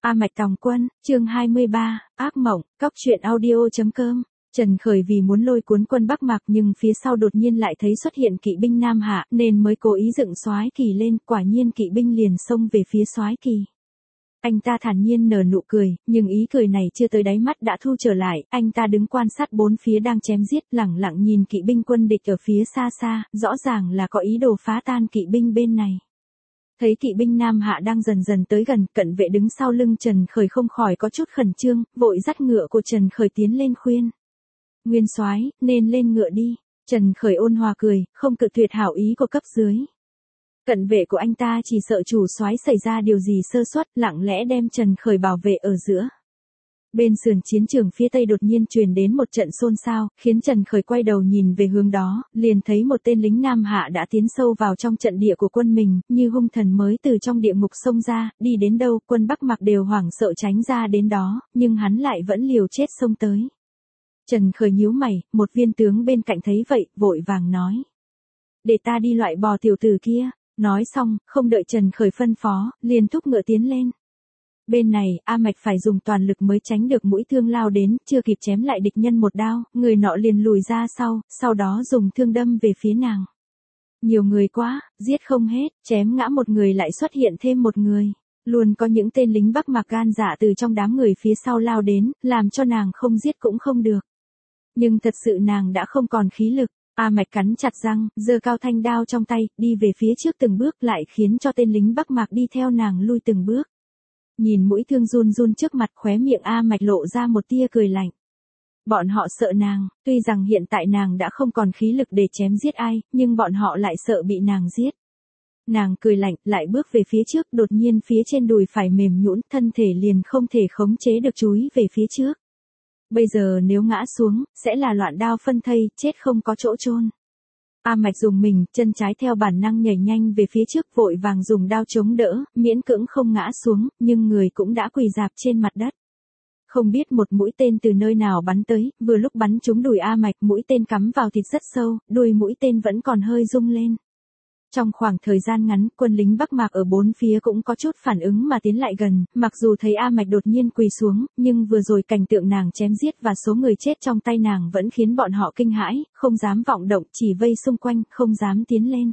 A Mạch Tòng Quân, chương 23, ác mộng, cóc truyện audio.com. Trần Khởi vì muốn lôi cuốn quân Bắc Mạc nhưng phía sau đột nhiên lại thấy xuất hiện kỵ binh Nam Hạ nên mới cố ý dựng soái kỳ lên, quả nhiên kỵ binh liền xông về phía soái kỳ. Anh ta thản nhiên nở nụ cười, nhưng ý cười này chưa tới đáy mắt đã thu trở lại, anh ta đứng quan sát bốn phía đang chém giết, lẳng lặng nhìn kỵ binh quân địch ở phía xa xa, rõ ràng là có ý đồ phá tan kỵ binh bên này. Thấy kỵ binh Nam Hạ đang dần dần tới gần, cận vệ đứng sau lưng Trần Khởi không khỏi có chút khẩn trương, vội dắt ngựa của Trần Khởi tiến lên khuyên. Nguyên soái, nên lên ngựa đi. Trần Khởi ôn hòa cười, không cự tuyệt hảo ý của cấp dưới. Cận vệ của anh ta chỉ sợ chủ soái xảy ra điều gì sơ suất, lặng lẽ đem Trần Khởi bảo vệ ở giữa. Bên sườn chiến trường phía tây đột nhiên truyền đến một trận xôn xao, khiến Trần Khởi quay đầu nhìn về hướng đó, liền thấy một tên lính Nam Hạ đã tiến sâu vào trong trận địa của quân mình, như hung thần mới từ trong địa ngục xông ra, đi đến đâu quân Bắc Mạc đều hoảng sợ tránh ra đến đó, nhưng hắn lại vẫn liều chết xông tới. Trần Khởi nhíu mày, một viên tướng bên cạnh thấy vậy, vội vàng nói. Để ta đi loại bò tiểu tử kia. Nói xong, không đợi Trần Khởi phân phó, liền thúc ngựa tiến lên. Bên này, A Mạch phải dùng toàn lực mới tránh được mũi thương lao đến, chưa kịp chém lại địch nhân một đao, người nọ liền lùi ra sau đó dùng thương đâm về phía nàng. Nhiều người quá, giết không hết, chém ngã một người lại xuất hiện thêm một người. Luôn có những tên lính Bắc Mạc gan dạ từ trong đám người phía sau lao đến, làm cho nàng không giết cũng không được. Nhưng thật sự nàng đã không còn khí lực. A Mạch cắn chặt răng, giơ cao thanh đao trong tay, đi về phía trước từng bước lại khiến cho tên lính Bắc Mạc đi theo nàng lui từng bước. Nhìn mũi thương run run trước mặt, khóe miệng A Mạch lộ ra một tia cười lạnh. Bọn họ sợ nàng, tuy rằng hiện tại nàng đã không còn khí lực để chém giết ai, nhưng bọn họ lại sợ bị nàng giết. Nàng cười lạnh, lại bước về phía trước, đột nhiên phía trên đùi phải mềm nhũn, thân thể liền không thể khống chế được chúi về phía trước. Bây giờ nếu ngã xuống, sẽ là loạn đao phân thây, chết không có chỗ chôn. A Mạch dùng mình, chân trái theo bản năng nhảy nhanh về phía trước, vội vàng dùng đao chống đỡ, miễn cưỡng không ngã xuống, nhưng người cũng đã quỳ rạp trên mặt đất. Không biết một mũi tên từ nơi nào bắn tới, vừa lúc bắn trúng đùi A Mạch, mũi tên cắm vào thịt rất sâu, đuôi mũi tên vẫn còn hơi rung lên. Trong khoảng thời gian ngắn, quân lính Bắc Mạc ở bốn phía cũng có chút phản ứng mà tiến lại gần, mặc dù thấy A Mạch đột nhiên quỳ xuống, nhưng vừa rồi cảnh tượng nàng chém giết và số người chết trong tay nàng vẫn khiến bọn họ kinh hãi, không dám vọng động, chỉ vây xung quanh, không dám tiến lên.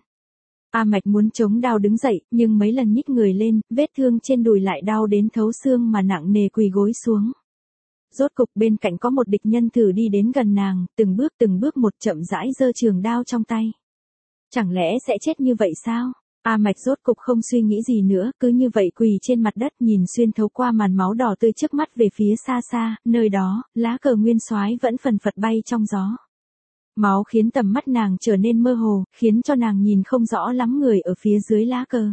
A Mạch muốn chống đao đứng dậy, nhưng mấy lần nhích người lên, vết thương trên đùi lại đau đến thấu xương mà nặng nề quỳ gối xuống. Rốt cục bên cạnh có một địch nhân thử đi đến gần nàng, từng bước một chậm rãi giơ trường đao trong tay. Chẳng lẽ sẽ chết như vậy sao? A Mạch rốt cục không suy nghĩ gì nữa, cứ như vậy quỳ trên mặt đất nhìn xuyên thấu qua màn máu đỏ tươi trước mắt về phía xa xa, nơi đó, lá cờ nguyên soái vẫn phần phật bay trong gió. Máu khiến tầm mắt nàng trở nên mơ hồ, khiến cho nàng nhìn không rõ lắm người ở phía dưới lá cờ.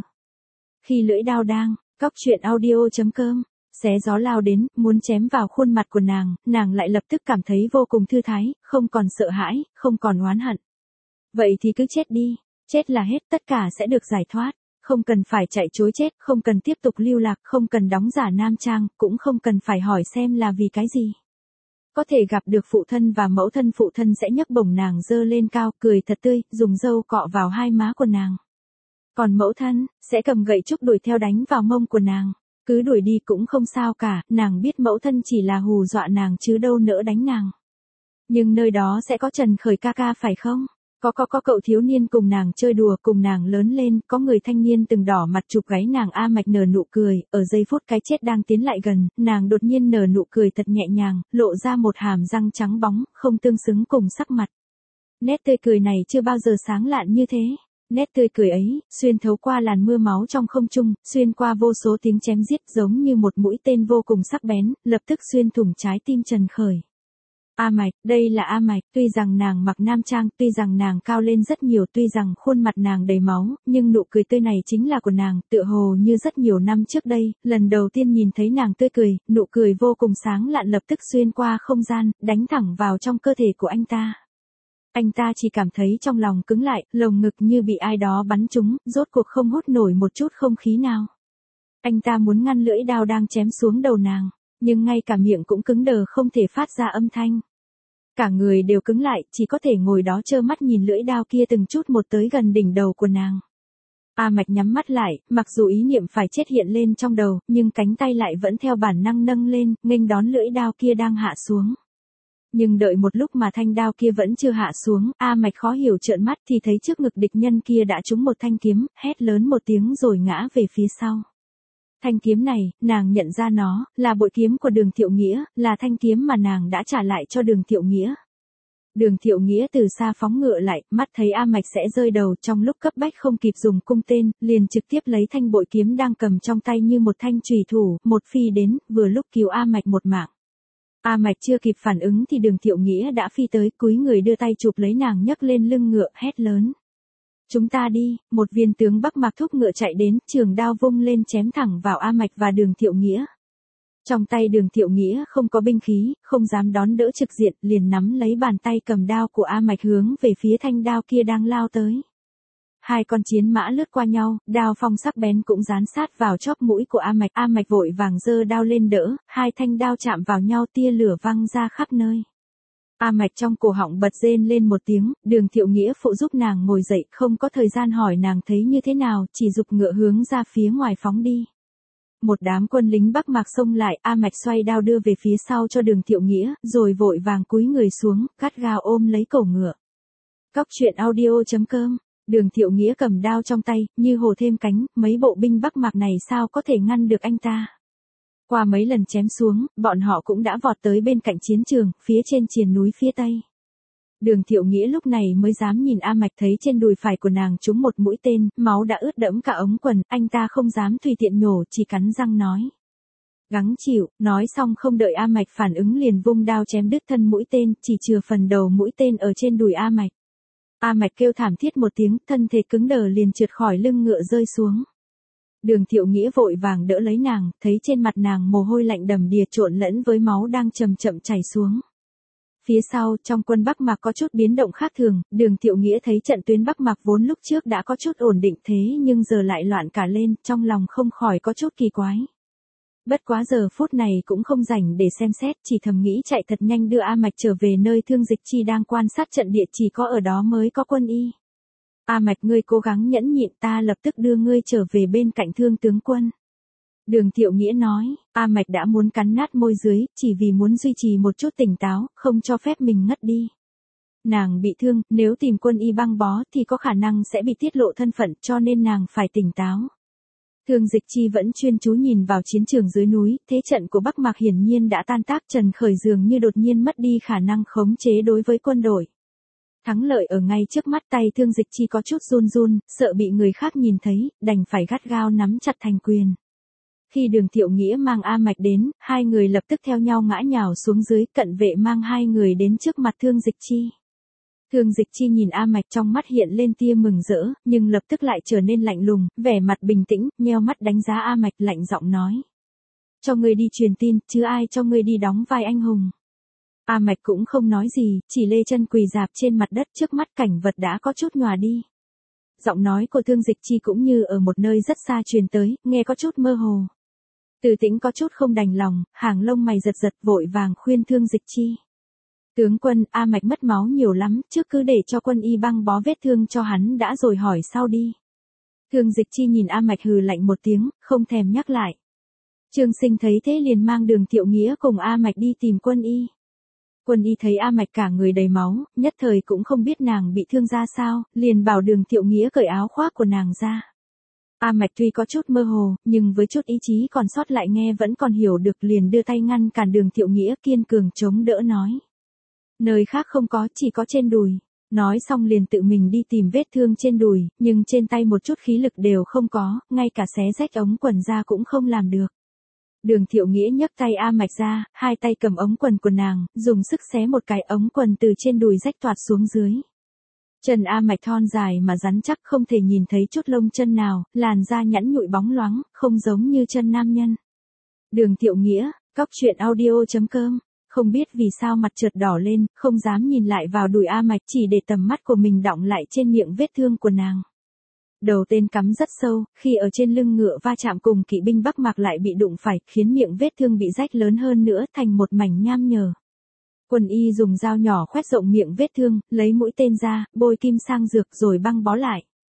Khi lưỡi đao đang, cóc truyện audio.com, xé gió lao đến, muốn chém vào khuôn mặt của nàng lại lập tức cảm thấy vô cùng thư thái, không còn sợ hãi, không còn oán hận. Vậy thì cứ chết đi, chết là hết, tất cả sẽ được giải thoát, không cần phải chạy trối chết, không cần tiếp tục lưu lạc, không cần đóng giả nam trang, cũng không cần phải hỏi xem là vì cái gì. Có thể gặp được phụ thân và mẫu thân, phụ thân sẽ nhấc bổng nàng dơ lên cao, cười thật tươi, dùng dâu cọ vào hai má của nàng. Còn mẫu thân, sẽ cầm gậy trúc đuổi theo đánh vào mông của nàng. Cứ đuổi đi cũng không sao cả, nàng biết mẫu thân chỉ là hù dọa nàng chứ đâu nỡ đánh nàng. Nhưng nơi đó sẽ có Trần Khởi ca ca phải không? Có cậu thiếu niên cùng nàng chơi đùa, cùng nàng lớn lên, có người thanh niên từng đỏ mặt chụp gáy nàng. A Mạch nở nụ cười, ở giây phút cái chết đang tiến lại gần, nàng đột nhiên nở nụ cười thật nhẹ nhàng, lộ ra một hàm răng trắng bóng, không tương xứng cùng sắc mặt. Nét tươi cười này chưa bao giờ sáng lạn như thế. Nét tươi cười ấy, xuyên thấu qua làn mưa máu trong không trung, xuyên qua vô số tiếng chém giết giống như một mũi tên vô cùng sắc bén, lập tức xuyên thủng trái tim Trần Khởi. A Mạch, đây là A Mạch, tuy rằng nàng mặc nam trang, tuy rằng nàng cao lên rất nhiều, tuy rằng khuôn mặt nàng đầy máu, nhưng nụ cười tươi này chính là của nàng, tựa hồ như rất nhiều năm trước đây, lần đầu tiên nhìn thấy nàng tươi cười, nụ cười vô cùng sáng lạn lập tức xuyên qua không gian, đánh thẳng vào trong cơ thể của anh ta. Anh ta chỉ cảm thấy trong lòng cứng lại, lồng ngực như bị ai đó bắn trúng, rốt cuộc không hút nổi một chút không khí nào. Anh ta muốn ngăn lưỡi đao đang chém xuống đầu nàng, nhưng ngay cả miệng cũng cứng đờ không thể phát ra âm thanh. Cả người đều cứng lại, chỉ có thể ngồi đó trơ mắt nhìn lưỡi đao kia từng chút một tới gần đỉnh đầu của nàng. A Mạch nhắm mắt lại, mặc dù ý niệm phải chết hiện lên trong đầu, nhưng cánh tay lại vẫn theo bản năng nâng lên, nghênh đón lưỡi đao kia đang hạ xuống. Nhưng đợi một lúc mà thanh đao kia vẫn chưa hạ xuống, A Mạch khó hiểu trợn mắt thì thấy trước ngực địch nhân kia đã trúng một thanh kiếm, hét lớn một tiếng rồi ngã về phía sau. Thanh kiếm này, nàng nhận ra nó, là bội kiếm của Đường Thiệu Nghĩa, là thanh kiếm mà nàng đã trả lại cho Đường Thiệu Nghĩa. Đường Thiệu Nghĩa từ xa phóng ngựa lại, mắt thấy A Mạch sẽ rơi đầu, trong lúc cấp bách không kịp dùng cung tên, liền trực tiếp lấy thanh bội kiếm đang cầm trong tay như một thanh chùy thủ, một phi đến, vừa lúc cứu A Mạch một mạng. A Mạch chưa kịp phản ứng thì Đường Thiệu Nghĩa đã phi tới, cúi người đưa tay chụp lấy nàng nhấc lên lưng ngựa, hét lớn. Chúng ta đi, một viên tướng Bắc Mạc thúc ngựa chạy đến, trường đao vung lên chém thẳng vào A Mạch và Đường Thiệu Nghĩa. Trong tay Đường Thiệu Nghĩa không có binh khí, không dám đón đỡ trực diện, liền nắm lấy bàn tay cầm đao của A Mạch hướng về phía thanh đao kia đang lao tới. Hai con chiến mã lướt qua nhau, đao phong sắc bén cũng dán sát vào chóp mũi của A Mạch. A Mạch vội vàng giơ đao lên đỡ, hai thanh đao chạm vào nhau, tia lửa văng ra khắp nơi. A Mạch trong cổ họng bật rên lên một tiếng, Đường Thiệu Nghĩa phụ giúp nàng ngồi dậy, không có thời gian hỏi nàng thấy như thế nào, chỉ giục ngựa hướng ra phía ngoài phóng đi. Một đám quân lính Bắc Mạc xông lại, A Mạch xoay đao đưa về phía sau cho Đường Thiệu Nghĩa, rồi vội vàng cúi người xuống, gắt gao ôm lấy cổ ngựa. Cóc truyện audio.com. Đường Thiệu Nghĩa cầm đao trong tay, như hổ thêm cánh, mấy bộ binh Bắc Mạc này sao có thể ngăn được anh ta. Qua mấy lần chém xuống, bọn họ cũng đã vọt tới bên cạnh chiến trường, phía trên triền núi phía tây. Đường Thiệu Nghĩa lúc này mới dám nhìn A Mạch, thấy trên đùi phải của nàng trúng một mũi tên, máu đã ướt đẫm cả ống quần, anh ta không dám tùy tiện nhổ, chỉ cắn răng nói. Gắng chịu, nói xong không đợi A Mạch phản ứng liền vung đao chém đứt thân mũi tên, chỉ chừa phần đầu mũi tên ở trên đùi A Mạch. A Mạch kêu thảm thiết một tiếng, thân thể cứng đờ liền trượt khỏi lưng ngựa rơi xuống. Đường Thiệu Nghĩa vội vàng đỡ lấy nàng, thấy trên mặt nàng mồ hôi lạnh đầm đìa trộn lẫn với máu đang chậm chậm chảy xuống. Phía sau, trong quân Bắc Mạc có chút biến động khác thường, Đường Thiệu Nghĩa thấy trận tuyến Bắc Mạc vốn lúc trước đã có chút ổn định thế nhưng giờ lại loạn cả lên, trong lòng không khỏi có chút kỳ quái. Bất quá giờ phút này cũng không rảnh để xem xét, chỉ thầm nghĩ chạy thật nhanh đưa A Mạch trở về nơi Thương Dịch Chi đang quan sát trận địa, chỉ có ở đó mới có quân y. A Mạch, ngươi cố gắng nhẫn nhịn, ta lập tức đưa ngươi trở về bên cạnh Thương tướng quân. Đường Thiệu Nghĩa nói, A Mạch đã muốn cắn nát môi dưới, chỉ vì muốn duy trì một chút tỉnh táo, không cho phép mình ngất đi. Nàng bị thương, nếu tìm quân y băng bó thì có khả năng sẽ bị tiết lộ thân phận, cho nên nàng phải tỉnh táo. Thương Dịch Chi vẫn chuyên chú nhìn vào chiến trường dưới núi, thế trận của Bắc Mạc hiển nhiên đã tan tác, Trần Khởi dường như đột nhiên mất đi khả năng khống chế đối với quân đội. Thắng lợi ở ngay trước mắt, tay Thương Dịch Chi có chút run run, sợ bị người khác nhìn thấy, đành phải gắt gao nắm chặt thành quyền. Khi Đường Thiệu Nghĩa mang A Mạch đến, hai người lập tức theo nhau ngã nhào xuống dưới, cận vệ mang hai người đến trước mặt Thương Dịch Chi. Thương Dịch Chi nhìn A Mạch, trong mắt hiện lên tia mừng rỡ, nhưng lập tức lại trở nên lạnh lùng, vẻ mặt bình tĩnh, nheo mắt đánh giá A Mạch, lạnh giọng nói. Cho ngươi đi truyền tin, chứ ai cho ngươi đi đóng vai anh hùng. A Mạch cũng không nói gì, chỉ lê chân quỳ rạp trên mặt đất, trước mắt cảnh vật đã có chút nhòa đi. Giọng nói của Thương Dịch Chi cũng như ở một nơi rất xa truyền tới, nghe có chút mơ hồ. Từ Tĩnh có chút không đành lòng, hàng lông mày giật giật, vội vàng khuyên Thương Dịch Chi. Tướng quân, A Mạch mất máu nhiều lắm, trước cứ để cho quân y băng bó vết thương cho hắn đã rồi hỏi sau đi. Thương Dịch Chi nhìn A Mạch hừ lạnh một tiếng, không thèm nhắc lại. Trương Sinh thấy thế liền mang Đường Thiệu Nghĩa cùng A Mạch đi tìm quân y. Quân y thấy A Mạch cả người đầy máu, nhất thời cũng không biết nàng bị thương ra sao, liền bảo Đường Thiệu Nghĩa cởi áo khoác của nàng ra. A Mạch tuy có chút mơ hồ, nhưng với chút ý chí còn sót lại nghe vẫn còn hiểu được, liền đưa tay ngăn cản Đường Thiệu Nghĩa, kiên cường chống đỡ nói. Nơi khác không có, chỉ có trên đùi. Nói xong liền tự mình đi tìm vết thương trên đùi, nhưng trên tay một chút khí lực đều không có, ngay cả xé rách ống quần ra cũng không làm được. Đường Thiệu Nghĩa nhấc tay A Mạch ra, hai tay cầm ống quần của nàng, dùng sức xé một cái, ống quần từ trên đùi rách toạc xuống dưới. Chân A Mạch thon dài mà rắn chắc, không thể nhìn thấy chút lông chân nào, làn da nhẵn nhụi bóng loáng, không giống như chân nam nhân. Đường Thiệu Nghĩa, cóc truyện audio.com. Không biết vì sao mặt chợt đỏ lên, không dám nhìn lại vào đùi A Mạch, chỉ để tầm mắt của mình đọng lại trên miệng vết thương của nàng. Đầu tên cắm rất sâu, khi ở trên lưng ngựa va chạm cùng kỵ binh Bắc Mạc lại bị đụng phải, khiến miệng vết thương bị rách lớn hơn nữa, thành một mảnh nham nhở. Quân y dùng dao nhỏ khoét rộng miệng vết thương, lấy mũi tên ra, bôi kim sang dược rồi băng bó lại.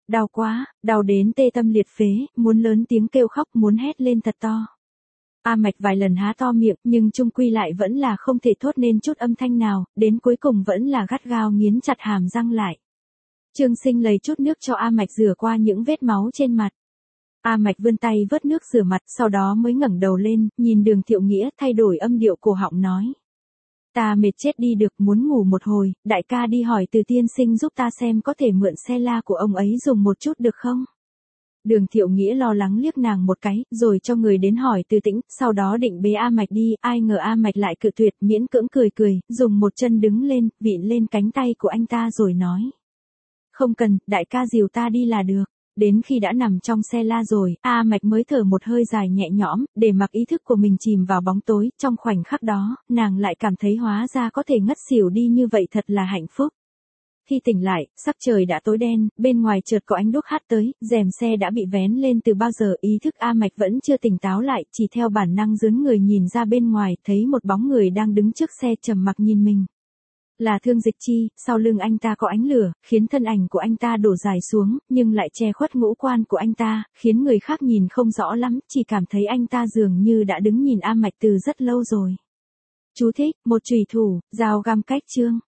Đau quá, đau đến tê tâm liệt phế, muốn lớn tiếng kêu khóc, muốn hét lên thật to. A Mạch vài lần há to miệng, nhưng chung quy lại vẫn là không thể thốt nên chút âm thanh nào, đến cuối cùng vẫn là gắt gao nghiến chặt hàm răng lại. Trương Sinh lấy chút nước cho A Mạch rửa qua những vết máu trên mặt. A Mạch vươn tay vớt nước rửa mặt, sau đó mới ngẩng đầu lên, nhìn Đường Thiệu Nghĩa, thay đổi âm điệu cổ họng nói. Ta mệt chết đi được, muốn ngủ một hồi, đại ca đi hỏi Từ tiên sinh giúp ta xem có thể mượn xe la của ông ấy dùng một chút được không? Đường Thiệu Nghĩa lo lắng liếc nàng một cái, rồi cho người đến hỏi Từ Tĩnh, sau đó định bế A Mạch đi, ai ngờ A Mạch lại cự tuyệt, miễn cưỡng cười, dùng một chân đứng lên, vịn lên cánh tay của anh ta rồi nói. Không cần, đại ca dìu ta đi là được. Đến khi đã nằm trong xe la rồi, A Mạch mới thở một hơi dài nhẹ nhõm, để mặc ý thức của mình chìm vào bóng tối, trong khoảnh khắc đó, nàng lại cảm thấy hóa ra có thể ngất xỉu đi như vậy thật là hạnh phúc. Khi tỉnh lại, sắc trời đã tối đen, bên ngoài chợt có ánh đuốc hắt tới, rèm xe đã bị vén lên từ bao giờ, ý thức A Mạch vẫn chưa tỉnh táo lại, chỉ theo bản năng dướn người nhìn ra bên ngoài, thấy một bóng người đang đứng trước xe trầm mặc nhìn mình. Là Thương Dịch Chi, sau lưng anh ta có ánh lửa, khiến thân ảnh của anh ta đổ dài xuống, nhưng lại che khuất ngũ quan của anh ta, khiến người khác nhìn không rõ lắm, chỉ cảm thấy anh ta dường như đã đứng nhìn A Mạch từ rất lâu rồi. Chú thích, một chùy thủ, dao găm cách chương.